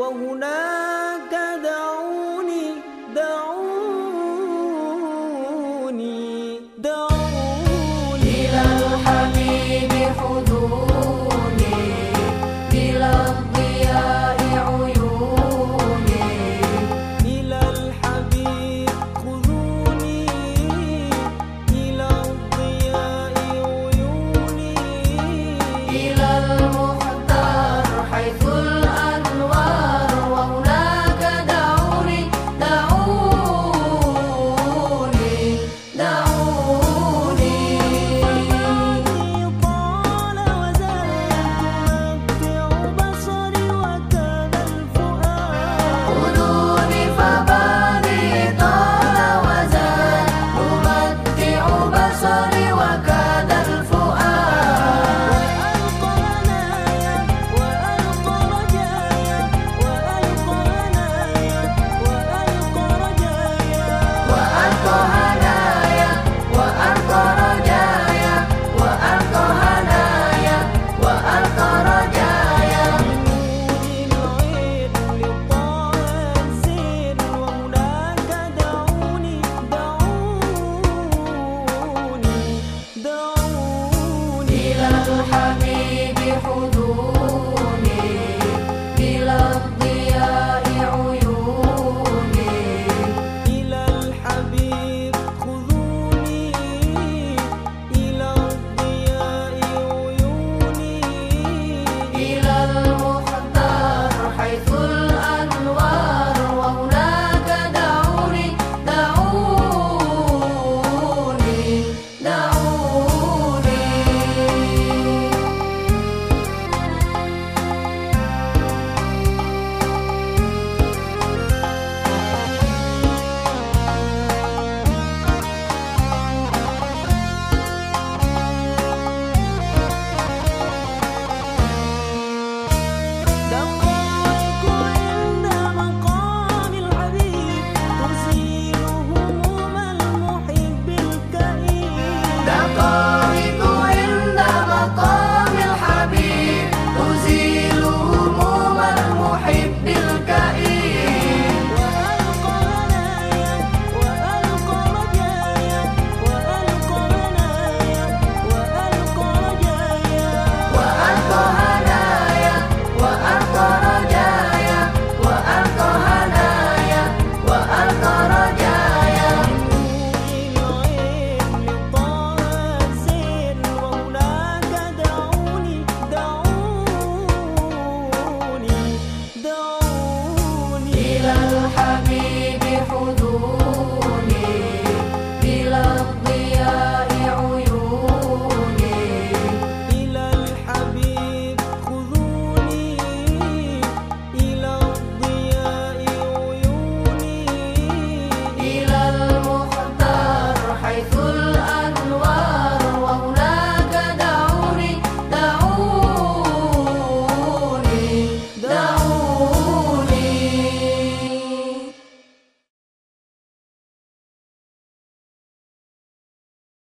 وهناك دعوني دعوني دعوني إلى الحبيب حضوني، إلى الضياء عيوني، إلى الحبيب خذوني، إلى الضياء عيوني، إلى المختار حيث الأنوار، وهناك دعوني دعوني دعوني. طال وزاد تمتع بصري وكان الفؤاد خذوني فبالي طال وزاد، نمتع بصري وكاد الفؤاد. وألقى هنايا وألقى رجايا، وألقى هنايا وألقى رجايا، وألقى هنايا وألقى رجايا، وألقى هنايا وألقى رجايا. بنور العين لطه الزين، وهناك دعوني دعوني دعوني إلى الحبيب حضوني،